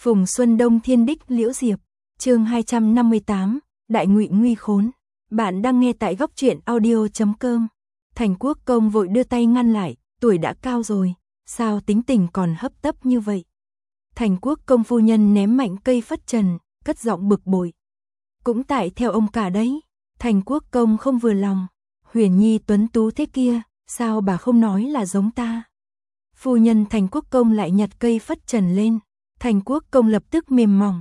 Phùng Xuân Đông Thiên Đích Liễu Diệp, chương 258, Đại Ngụy Nguy Khốn. Bạn đang nghe tại góc truyện audio.com. Thành Quốc Công vội đưa tay ngăn lại, tuổi đã cao rồi, sao tính tình còn hấp tấp như vậy? Thành Quốc Công phu nhân ném mạnh cây phất trần, cất giọng bực bội. Cũng tại theo ông cả đấy. Thành Quốc Công không vừa lòng. Huyền Nhi tuấn tú thế kia, sao bà không nói là giống ta? Phu nhân Thành Quốc Công lại nhặt cây phất trần lên. Thành Quốc Công lập tức mềm mỏng.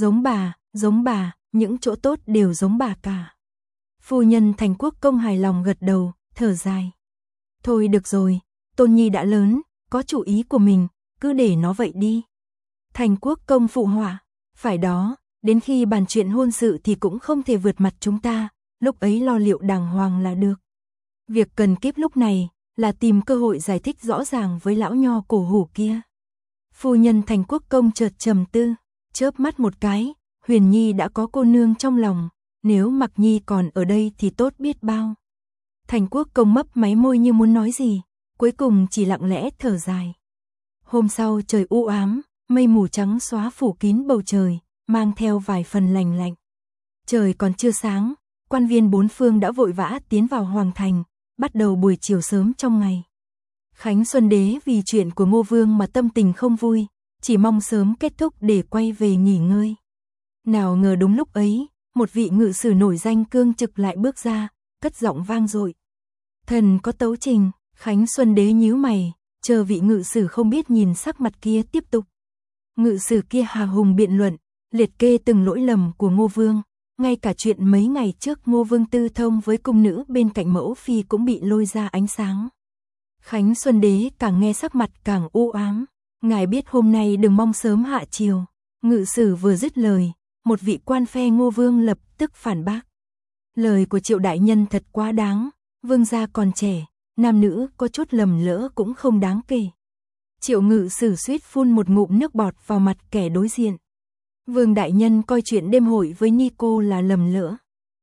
Giống bà, những chỗ tốt đều giống bà cả. Phu nhân Thành Quốc Công hài lòng gật đầu, thở dài. Thôi được rồi, Tôn Nhi đã lớn, có chủ ý của mình, cứ để nó vậy đi. Thành Quốc Công phụ họa, phải đó, đến khi bàn chuyện hôn sự thì cũng không thể vượt mặt chúng ta, lúc ấy lo liệu đàng hoàng là được. Việc cần kíp lúc này là tìm cơ hội giải thích rõ ràng với lão nho cổ hủ kia. Phu nhân Thành Quốc Công chợt trầm tư, chớp mắt một cái, Huyền Nhi đã có cô nương trong lòng, nếu Mặc Nhi còn ở đây thì tốt biết bao. Thành Quốc Công mấp máy môi như muốn nói gì, cuối cùng chỉ lặng lẽ thở dài. Hôm sau trời u ám, mây mù trắng xóa phủ kín bầu trời, mang theo vài phần lành lạnh. Trời còn chưa sáng, quan viên bốn phương đã vội vã tiến vào hoàng thành, bắt đầu buổi chiều sớm trong ngày. Khánh Xuân Đế vì chuyện của Ngô Vương mà tâm tình không vui, chỉ mong sớm kết thúc để quay về nghỉ ngơi. Nào ngờ đúng lúc ấy, một vị ngự sử nổi danh cương trực lại bước ra, cất giọng vang dội. Thần có tấu trình. Khánh Xuân Đế nhíu mày, chờ vị ngự sử không biết nhìn sắc mặt kia tiếp tục. Ngự sử kia hào hùng biện luận, liệt kê từng lỗi lầm của Ngô Vương, ngay cả chuyện mấy ngày trước Ngô Vương tư thông với cung nữ bên cạnh mẫu phi cũng bị lôi ra ánh sáng. Khánh Xuân Đế càng nghe sắc mặt càng u ám, ngài biết hôm nay đừng mong sớm hạ chiều. Ngự sử vừa dứt lời, một vị quan phe Ngô Vương lập tức phản bác. Lời của Triệu đại nhân thật quá đáng, vương gia còn trẻ, nam nữ có chút lầm lỡ cũng không đáng kể. Triệu ngự sử suýt phun một ngụm nước bọt vào mặt kẻ đối diện. Vương đại nhân coi chuyện đêm hội với Nico là lầm lỡ.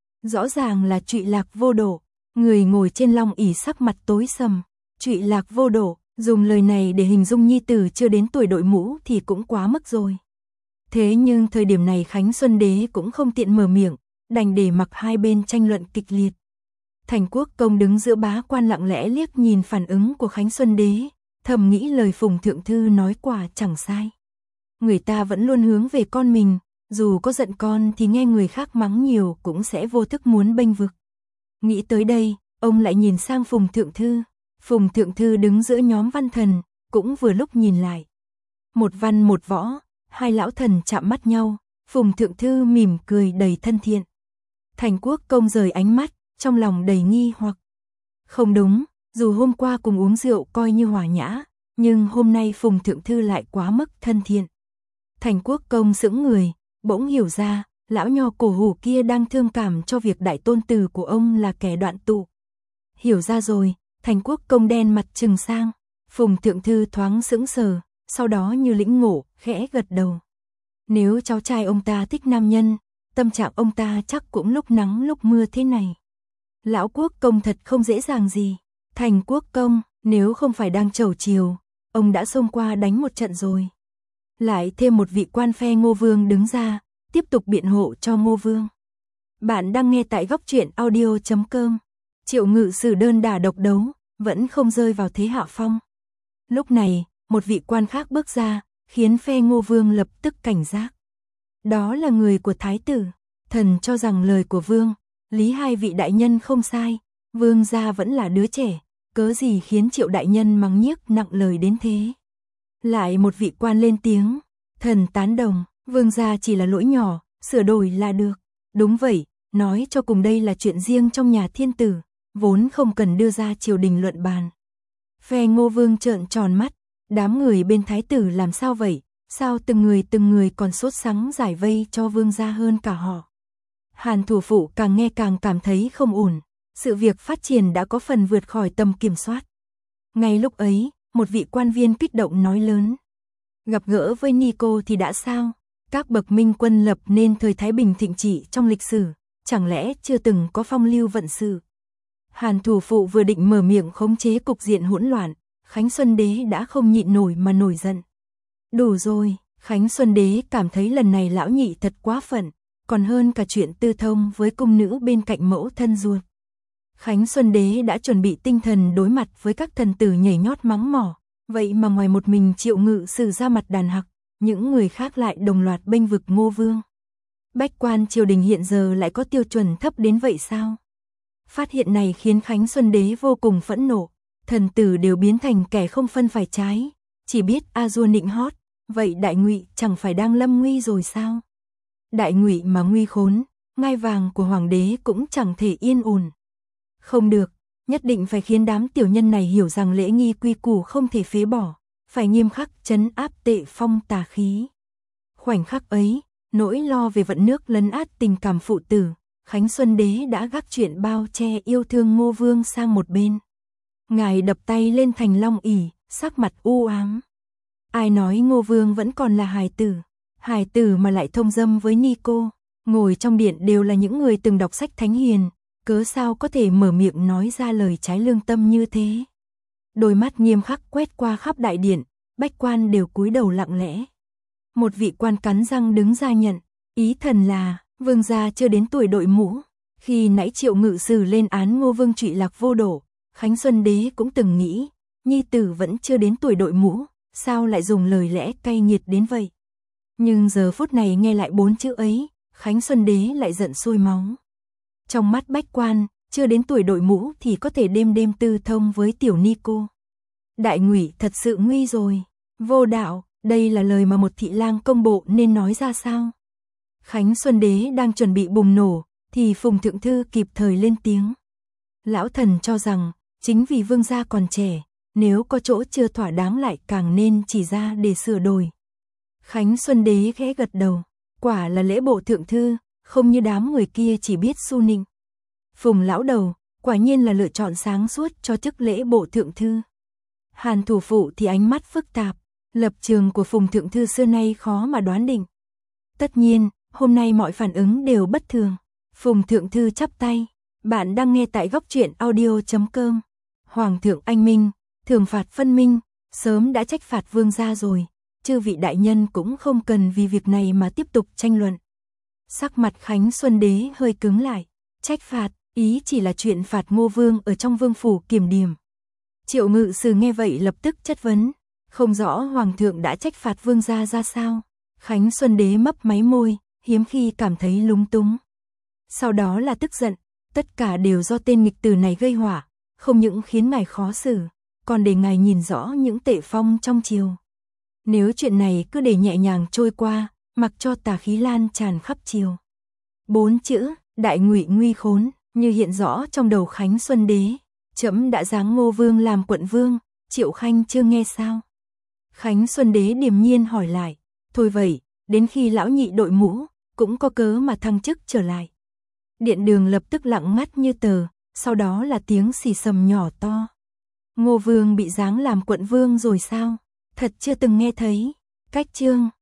Rõ ràng là trụy lạc vô độ, người ngồi trên long ỷ sắc mặt tối sầm. Trụy lạc vô độ, dùng lời này để hình dung nhi tử chưa đến tuổi đội mũ thì cũng quá mức rồi. Thế nhưng thời điểm này Khánh Xuân Đế cũng không tiện mở miệng, đành để mặc hai bên tranh luận kịch liệt. Thành Quốc Công đứng giữa bá quan lặng lẽ liếc nhìn phản ứng của Khánh Xuân Đế, thầm nghĩ lời Phùng Thượng Thư nói quả chẳng sai. Người ta vẫn luôn hướng về con mình, dù có giận con thì nghe người khác mắng nhiều cũng sẽ vô thức muốn bênh vực. Nghĩ tới đây, ông lại nhìn sang Phùng Thượng Thư. Phùng Thượng Thư đứng giữa nhóm văn thần, cũng vừa lúc nhìn lại. Một văn một võ, hai lão thần chạm mắt nhau, Phùng Thượng Thư mỉm cười đầy thân thiện. Thành Quốc Công rời ánh mắt, trong lòng đầy nghi hoặc. Không đúng, dù hôm qua cùng uống rượu coi như hòa nhã, nhưng hôm nay Phùng Thượng Thư lại quá mức thân thiện. Thành Quốc Công sững người, bỗng hiểu ra, lão nho cổ hủ kia đang thương cảm cho việc đại tôn tử của ông là kẻ đoạn tụ. Hiểu ra rồi, Thành Quốc Công đen mặt trừng sang, Phùng Thượng Thư thoáng sững sờ, sau đó như lĩnh ngộ, khẽ gật đầu. Nếu cháu trai ông ta thích nam nhân, tâm trạng ông ta chắc cũng lúc nắng lúc mưa thế này. Lão Quốc Công thật không dễ dàng gì. Thành Quốc Công, nếu không phải đang trầu chiều, ông đã xông qua đánh một trận rồi. Lại thêm một vị quan phe Ngô Vương đứng ra, tiếp tục biện hộ cho Ngô Vương. Bạn đang nghe tại góc truyện audio.com. Triệu ngự sử đơn đả độc đấu, vẫn không rơi vào thế hạ phong. Lúc này, một vị quan khác bước ra, khiến phe Ngô Vương lập tức cảnh giác. Đó là người của Thái tử. Thần cho rằng lời của Vương, Lý hai vị đại nhân không sai, Vương gia vẫn là đứa trẻ, cớ gì khiến Triệu đại nhân mắng nhiếc nặng lời đến thế. Lại một vị quan lên tiếng, thần tán đồng, Vương gia chỉ là lỗi nhỏ, sửa đổi là được. Đúng vậy, nói cho cùng đây là chuyện riêng trong nhà thiên tử, vốn không cần đưa ra triều đình luận bàn. Phe Ngô Vương trợn tròn mắt, đám người bên Thái tử làm sao vậy, sao từng người còn sốt sắng giải vây cho Vương gia hơn cả họ. Hàn thủ phụ càng nghe càng cảm thấy không ổn, sự việc phát triển đã có phần vượt khỏi tầm kiểm soát. Ngay lúc ấy, một vị quan viên kích động nói lớn. Gặp gỡ với Nico thì đã sao? Các bậc minh quân lập nên thời Thái Bình thịnh trị trong lịch sử, chẳng lẽ chưa từng có phong lưu vận sự? Hàn thủ phụ vừa định mở miệng khống chế cục diện hỗn loạn, Khánh Xuân Đế đã không nhịn nổi mà nổi giận. Đủ rồi, Khánh Xuân Đế cảm thấy lần này lão nhị thật quá phận, còn hơn cả chuyện tư thông với cung nữ bên cạnh mẫu thân ruột. Khánh Xuân Đế đã chuẩn bị tinh thần đối mặt với các thần tử nhảy nhót mắng mỏ, vậy mà ngoài một mình Triệu Ngự Sử ra mặt đàn hặc, những người khác lại đồng loạt bênh vực Ngô Vương. Bách quan triều đình hiện giờ lại có tiêu chuẩn thấp đến vậy sao? Phát hiện này khiến Khánh Xuân Đế vô cùng phẫn nộ, thần tử đều biến thành kẻ không phân phải trái, chỉ biết a dua nịnh hót, vậy Đại Ngụy chẳng phải đang lâm nguy rồi sao? Đại Ngụy mà nguy khốn, ngai vàng của hoàng đế cũng chẳng thể yên ổn. Không được, nhất định phải khiến đám tiểu nhân này hiểu rằng lễ nghi quy củ không thể phế bỏ, phải nghiêm khắc trấn áp tệ phong tà khí. Khoảnh khắc ấy, nỗi lo về vận nước lấn át tình cảm phụ tử, Khánh Xuân Đế đã gác chuyện bao che yêu thương Ngô Vương sang một bên. Ngài đập tay lên thành long ỷ, sắc mặt u ám. Ai nói Ngô Vương vẫn còn là hài tử mà lại thông dâm với ni cô, ngồi trong điện đều là những người từng đọc sách thánh hiền, cớ sao có thể mở miệng nói ra lời trái lương tâm như thế. Đôi mắt nghiêm khắc quét qua khắp đại điện, bách quan đều cúi đầu lặng lẽ. Một vị quan cắn răng đứng ra nhận, ý thần là, vương gia chưa đến tuổi đội mũ. Khi nãy Triệu Ngự Sử lên án Ngô Vương trụy lạc vô độ, Khánh Xuân Đế cũng từng nghĩ, nhi tử vẫn chưa đến tuổi đội mũ, sao lại dùng lời lẽ cay nghiệt đến vậy. Nhưng giờ phút này nghe lại 4 chữ ấy, Khánh Xuân Đế lại giận sôi máu. Trong mắt bách quan, chưa đến tuổi đội mũ thì có thể đêm đêm tư thông với tiểu ni cô. Đại Ngụy thật sự nguy rồi. Vô đạo, đây là lời mà một thị lang công bộ nên nói ra sao? Khánh Xuân Đế đang chuẩn bị bùng nổ, thì Phùng Thượng Thư kịp thời lên tiếng. Lão thần cho rằng, chính vì vương gia còn trẻ, nếu có chỗ chưa thỏa đáng lại càng nên chỉ ra để sửa đổi. Khánh Xuân Đế khẽ gật đầu, quả là lễ bộ thượng thư, không như đám người kia chỉ biết su nịnh. Phùng lão đầu, quả nhiên là lựa chọn sáng suốt cho chức lễ bộ thượng thư. Hàn thủ phụ thì ánh mắt phức tạp, lập trường của Phùng thượng thư xưa nay khó mà đoán định. Tất nhiên, hôm nay mọi phản ứng đều bất thường. Phùng thượng thư chắp tay, bạn đang nghe tại góc truyện audio.com. Hoàng thượng anh minh, thưởng phạt phân minh, sớm đã trách phạt vương gia rồi, chư vị đại nhân cũng không cần vì việc này mà tiếp tục tranh luận. Sắc mặt Khánh Xuân Đế hơi cứng lại, trách phạt, ý chỉ là chuyện phạt Ngô Vương ở trong vương phủ kiểm điểm. Triệu Ngự Sử nghe vậy lập tức chất vấn, không rõ hoàng thượng đã trách phạt vương gia ra sao. Khánh Xuân Đế mấp máy môi, hiếm khi cảm thấy lúng túng. Sau đó là tức giận, tất cả đều do tên nghịch tử này gây họa, không những khiến ngài khó xử, còn để ngài nhìn rõ những tệ phong trong triều. Nếu chuyện này cứ để nhẹ nhàng trôi qua, mặc cho tà khí lan tràn khắp triều. 4 chữ, Đại Ngụy nguy khốn, như hiện rõ trong đầu Khánh Xuân Đế. Trẫm đã giáng Ngô Vương làm quận vương, Triệu Khanh chưa nghe sao? Khánh Xuân Đế điềm nhiên hỏi lại, thôi vậy, đến khi lão nhị đội mũ, cũng có cớ mà thăng chức trở lại. Điện đường lập tức lặng ngắt như tờ, sau đó là tiếng xì xầm nhỏ to. Ngô Vương bị giáng làm quận vương rồi sao? Thật chưa từng nghe thấy. Cách chương